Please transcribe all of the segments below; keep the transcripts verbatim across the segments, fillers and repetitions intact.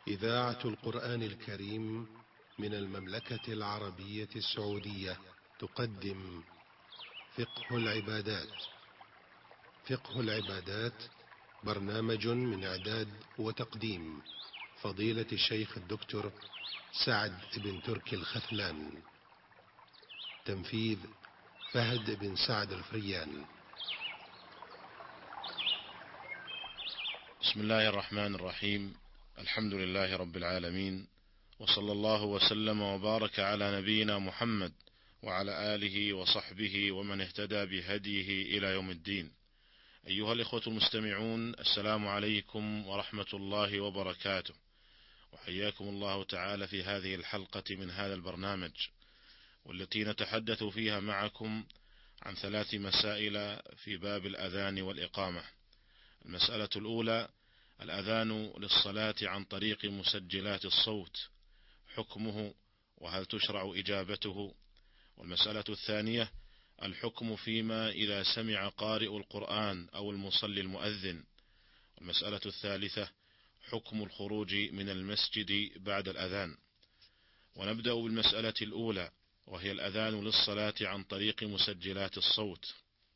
إذاعة القرآن الكريم من المملكة العربية السعودية تقدم فقه العبادات. فقه العبادات برنامج من إعداد وتقديم فضيلة الشيخ الدكتور سعد بن تركي الخثلان. تنفيذ فهد بن سعد الفريان. بسم الله الرحمن الرحيم. الحمد لله رب العالمين، وصلى الله وسلم وبارك على نبينا محمد وعلى آله وصحبه ومن اهتدى بهديه إلى يوم الدين. أيها الإخوة المستمعون، السلام عليكم ورحمة الله وبركاته، وحياكم الله تعالى في هذه الحلقة من هذا البرنامج، والتي نتحدث فيها معكم عن ثلاث مسائل في باب الأذان والإقامة. المسألة الأولى: الأذان للصلاة عن طريق مسجلات الصوت، حكمه وهل تشرع إجابته. والمسألة الثانية: الحكم فيما إذا سمع قارئ القرآن أو المصلي المؤذن. والمسألة الثالثة: حكم الخروج من المسجد بعد الأذان. ونبدأ بالمسألة الأولى، وهي الأذان للصلاة عن طريق مسجلات الصوت.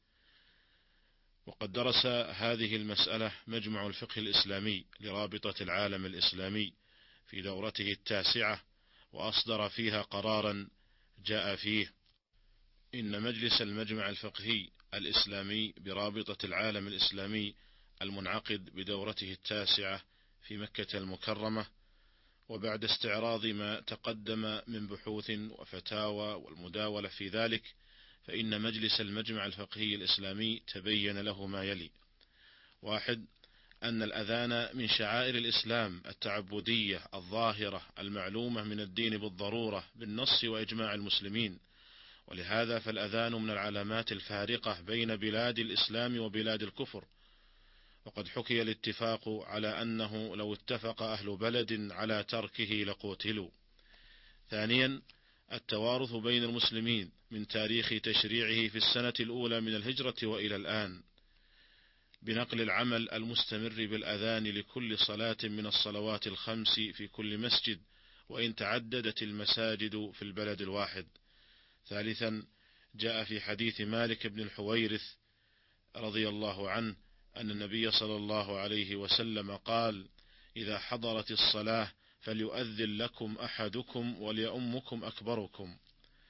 وقد درس هذه المسألة مجمع الفقه الإسلامي لرابطة العالم الإسلامي في دورته التاسعة، وأصدر فيها قرارا جاء فيه: إن مجلس المجمع الفقهي الإسلامي برابطة العالم الإسلامي المنعقد بدورته التاسعة في مكة المكرمة، وبعد استعراض ما تقدم من بحوث وفتاوى والمداولة في ذلك، فإن مجلس المجمع الفقهي الإسلامي تبين له ما يلي: واحد، أن الأذان من شعائر الإسلام التعبدية الظاهرة المعلومة من الدين بالضرورة بالنص وإجماع المسلمين، ولهذا فالأذان من العلامات الفارقة بين بلاد الإسلام وبلاد الكفر، وقد حكي الاتفاق على أنه لو اتفق أهل بلد على تركه لقوتلوا. ثانيا، التوارث بين المسلمين من تاريخ تشريعه في السنة الأولى من الهجرة وإلى الآن، بنقل العمل المستمر بالأذان لكل صلاة من الصلوات الخمس في كل مسجد، وإن تعددت المساجد في البلد الواحد. ثالثا، جاء في حديث مالك بن الحويرث رضي الله عنه أن النبي صلى الله عليه وسلم قال: إذا حضرت الصلاة فليؤذن لكم أحدكم وليؤمكم أكبركم.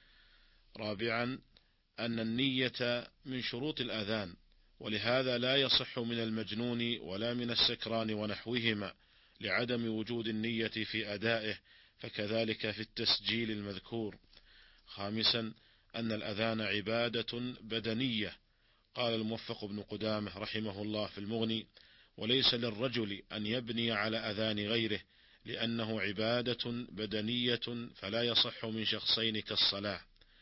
رابعا، أن النية من شروط الأذان، ولهذا لا يصح من المجنون ولا من السكران ونحوهما لعدم وجود النية في أدائه، فكذلك في التسجيل المذكور. خامسا، أن الأذان عبادة بدنية، قال الموفق بن قدامة رحمه الله في المغني: وليس للرجل أن يبني على أذان غيره، لأنه عبادة بدنية فلا يصح من شخصين كالصلاة.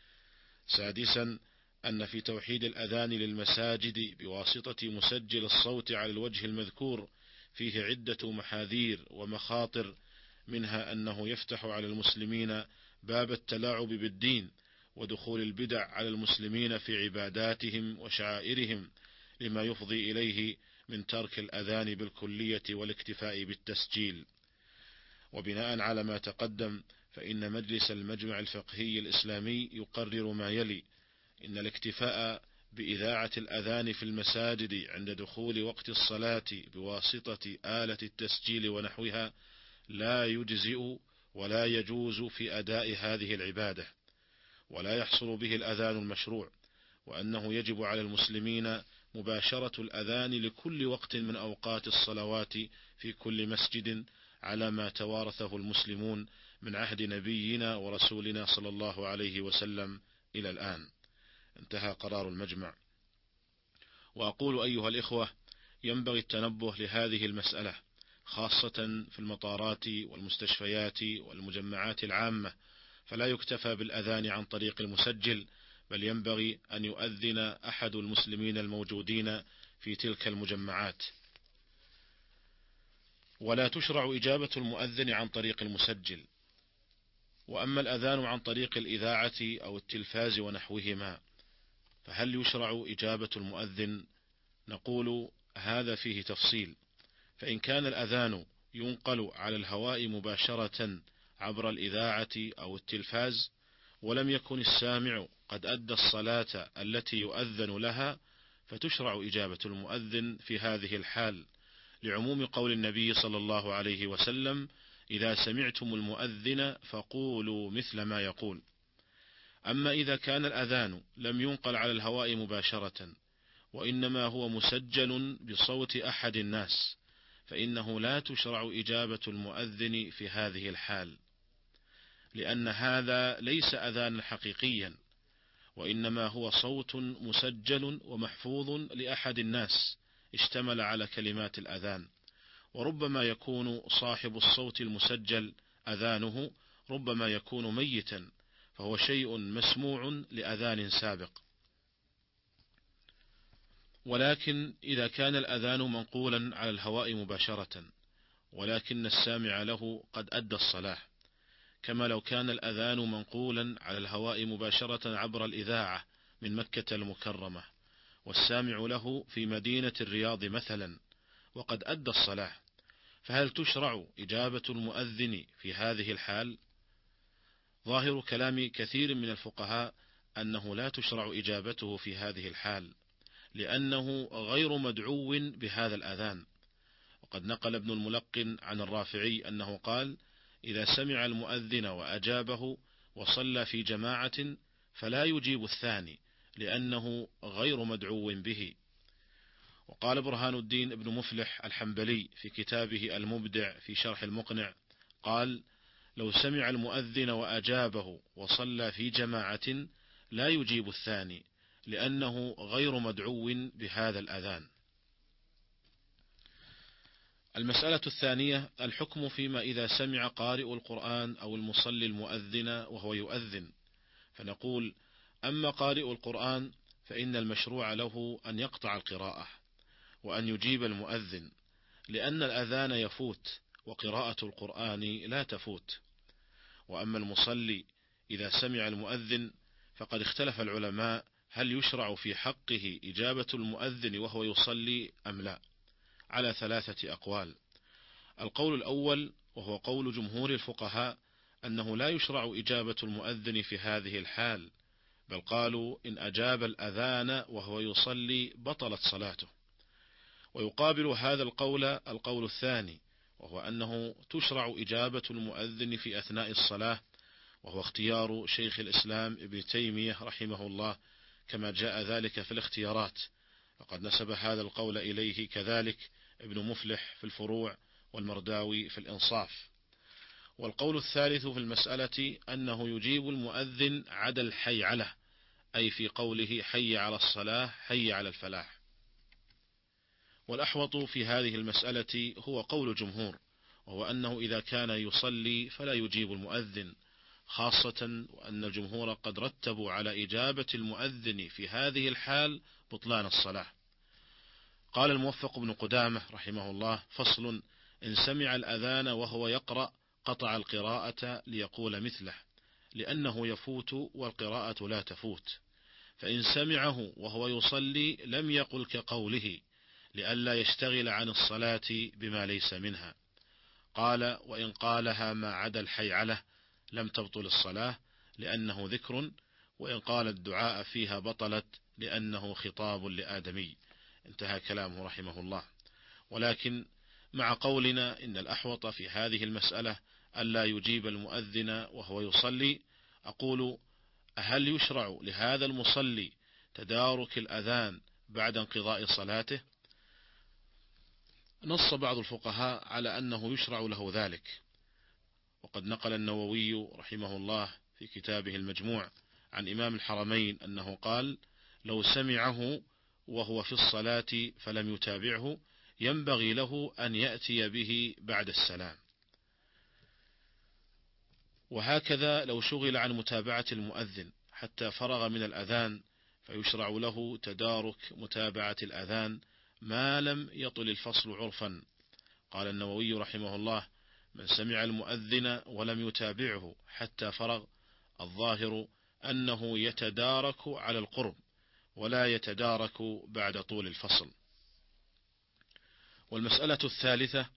سادسا، أن في توحيد الأذان للمساجد بواسطة مسجل الصوت على الوجه المذكور فيه عدة محاذير ومخاطر، منها أنه يفتح على المسلمين باب التلاعب بالدين ودخول البدع على المسلمين في عباداتهم وشعائرهم، لما يفضي إليه من ترك الأذان بالكلية والاكتفاء بالتسجيل. وبناء على ما تقدم، فإن مجلس المجمع الفقهي الإسلامي يقرر ما يلي: إن الاكتفاء بإذاعة الأذان في المساجد عند دخول وقت الصلاة بواسطة آلة التسجيل ونحوها لا يجزئ ولا يجوز في أداء هذه العبادة، ولا يحصل به الأذان المشروع، وأنه يجب على المسلمين مباشرة الأذان لكل وقت من أوقات الصلوات في كل مسجد، على ما توارثه المسلمون من عهد نبينا ورسولنا صلى الله عليه وسلم إلى الآن. انتهى قرار المجمع. وأقول أيها الإخوة، ينبغي التنبه لهذه المسألة، خاصة في المطارات والمستشفيات والمجمعات العامة، فلا يكتفى بالأذان عن طريق المسجل، بل ينبغي أن يؤذن أحد المسلمين الموجودين في تلك المجمعات. ولا تشرع إجابة المؤذن عن طريق المسجل. وأما الأذان عن طريق الإذاعة أو التلفاز ونحوهما، فهل يشرع إجابة المؤذن؟ نقول هذا فيه تفصيل. فإن كان الأذان ينقل على الهواء مباشرة عبر الإذاعة أو التلفاز، ولم يكن السامع قد أدى الصلاة التي يؤذن لها، فتشرع إجابة المؤذن في هذه الحال، لعموم قول النبي صلى الله عليه وسلم: إذا سمعتم المؤذن فقولوا مثل ما يقول. أما إذا كان الأذان لم ينقل على الهواء مباشرة، وإنما هو مسجل بصوت أحد الناس، فإنه لا تشرع إجابة المؤذن في هذه الحال، لأن هذا ليس أذانا حقيقيا، وإنما هو صوت مسجل ومحفوظ لأحد الناس اشتمل على كلمات الأذان. وربما يكون صاحب الصوت المسجل أذانه ربما يكون ميتا، فهو شيء مسموع لأذان سابق. ولكن إذا كان الأذان منقولا على الهواء مباشرة، ولكن السامع له قد أدى الصلاة، كما لو كان الأذان منقولا على الهواء مباشرة عبر الإذاعة من مكة المكرمة، والسامع له في مدينة الرياض مثلا، وقد أدى الصلاة، فهل تشرع إجابة المؤذن في هذه الحال؟ ظاهر كلام كثير من الفقهاء أنه لا تشرع إجابته في هذه الحال، لأنه غير مدعو بهذا الأذان. وقد نقل ابن الملقن عن الرافعي أنه قال: إذا سمع المؤذن وأجابه وصلى في جماعة فلا يجيب الثاني، لأنه غير مدعو به. وقال برهان الدين ابن مفلح الحنبلي في كتابه المبدع في شرح المقنع قال: لو سمع المؤذن وأجابه وصلى في جماعة لا يجيب الثاني، لأنه غير مدعو بهذا الأذان. المسألة الثانية: الحكم فيما إذا سمع قارئ القرآن أو المصلي المؤذن وهو يؤذن. فنقول: أما قارئ القرآن فإن المشروع له أن يقطع القراءة وأن يجيب المؤذن، لأن الأذان يفوت وقراءة القرآن لا تفوت. وأما المصلي إذا سمع المؤذن فقد اختلف العلماء هل يشرع في حقه إجابة المؤذن وهو يصلي أم لا، على ثلاثة أقوال. القول الأول وهو قول جمهور الفقهاء أنه لا يشرع إجابة المؤذن في هذه الحال، بل قالوا إن أجاب الأذان وهو يصلي بطلت صلاته. ويقابل هذا القول القول الثاني، وهو أنه تشرع إجابة المؤذن في أثناء الصلاة، وهو اختيار شيخ الإسلام ابن تيمية رحمه الله، كما جاء ذلك في الاختيارات، وقد نسب هذا القول إليه كذلك ابن مفلح في الفروع والمرداوي في الإنصاف. والقول الثالث في المسألة أنه يجيب المؤذن عدا الحيعلة، أي في قوله حي على الصلاة حي على الفلاح. والأحوط في هذه المسألة هو قول الجمهور، وهو أنه إذا كان يصلي فلا يجيب المؤذن، خاصة وأن الجمهور قد رتبوا على إجابة المؤذن في هذه الحال بطلان الصلاة. قال الموفق بن قدامة رحمه الله: فصل: إن سمع الأذان وهو يقرأ قطع القراءة ليقول مثله، لأنه يفوت والقراءة لا تفوت. فإن سمعه وهو يصلي لم يقل كقوله، لئلا يشتغل عن الصلاة بما ليس منها. قال: وإن قالها ما عدا الحيعلة لم تبطل الصلاة، لأنه ذكر، وإن قال الدعاء فيها بطلت، لأنه خطاب لآدمي. انتهى كلامه رحمه الله. ولكن مع قولنا إن الأحوط في هذه المسألة ألا يجيب المؤذن وهو يصلي، أقول: هل يشرع لهذا المصلي تدارك الأذان بعد انقضاء صلاته؟ نص بعض الفقهاء على أنه يشرع له ذلك، وقد نقل النووي رحمه الله في كتابه المجموع عن إمام الحرمين أنه قال: لو سمعه وهو في الصلاة فلم يتابعه ينبغي له أن يأتي به بعد السلام. وهكذا لو شغل عن متابعة المؤذن حتى فرغ من الأذان فيشرع له تدارك متابعة الأذان ما لم يطل الفصل عرفا. قال النووي رحمه الله: من سمع المؤذن ولم يتابعه حتى فرغ، الظاهر أنه يتدارك على القرب ولا يتدارك بعد طول الفصل. والمسألة الثالثة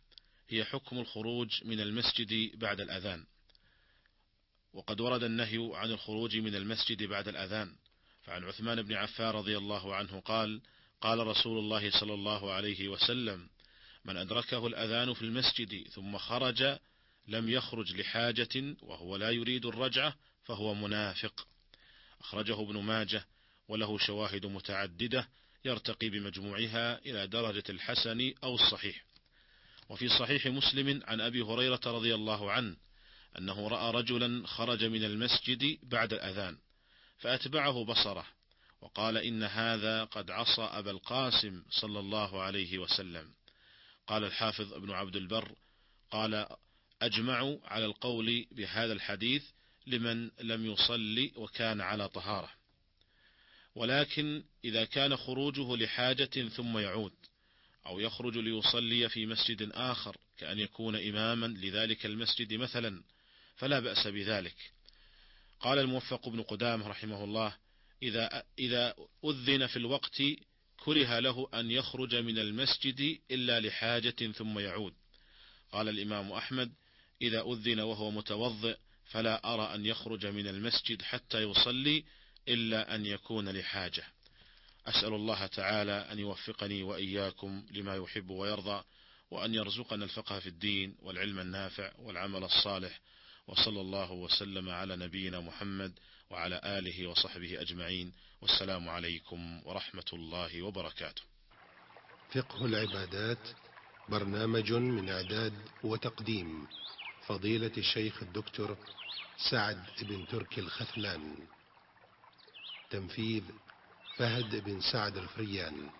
هي حكم الخروج من المسجد بعد الأذان. وقد ورد النهي عن الخروج من المسجد بعد الأذان، فعن عثمان بن عفان رضي الله عنه قال: قال رسول الله صلى الله عليه وسلم: من أدركه الأذان في المسجد ثم خرج لم يخرج لحاجة وهو لا يريد الرجعة فهو منافق. أخرجه ابن ماجه وله شواهد متعددة يرتقي بمجموعها إلى درجة الحسن أو الصحيح. وفي صحيح مسلم عن أبي هريرة رضي الله عنه أنه رأى رجلا خرج من المسجد بعد الأذان فأتبعه بصره وقال: إن هذا قد عصى أبا القاسم صلى الله عليه وسلم. قال الحافظ ابن عبد البر: قال: أجمعوا على القول بهذا الحديث لمن لم يصلي وكان على طهارة. ولكن إذا كان خروجه لحاجة ثم يعود، أو يخرج ليصلي في مسجد آخر كأن يكون إماما لذلك المسجد مثلا، فلا بأس بذلك. قال الموفق بن قدامة رحمه الله: إذا, إذا أذن في الوقت كره له أن يخرج من المسجد إلا لحاجة ثم يعود. قال الإمام أحمد: إذا أذن وهو متوضئ فلا أرى أن يخرج من المسجد حتى يصلي إلا أن يكون لحاجة. أسأل الله تعالى أن يوفقني وإياكم لما يحب ويرضى، وأن يرزقنا الفقه في الدين والعلم النافع والعمل الصالح، وصلى الله وسلم على نبينا محمد وعلى آله وصحبه أجمعين، والسلام عليكم ورحمة الله وبركاته. فقه العبادات، برنامج من إعداد وتقديم فضيلة الشيخ الدكتور سعد بن تركي الختلان، تنفيذ فهد بن سعد الفريان.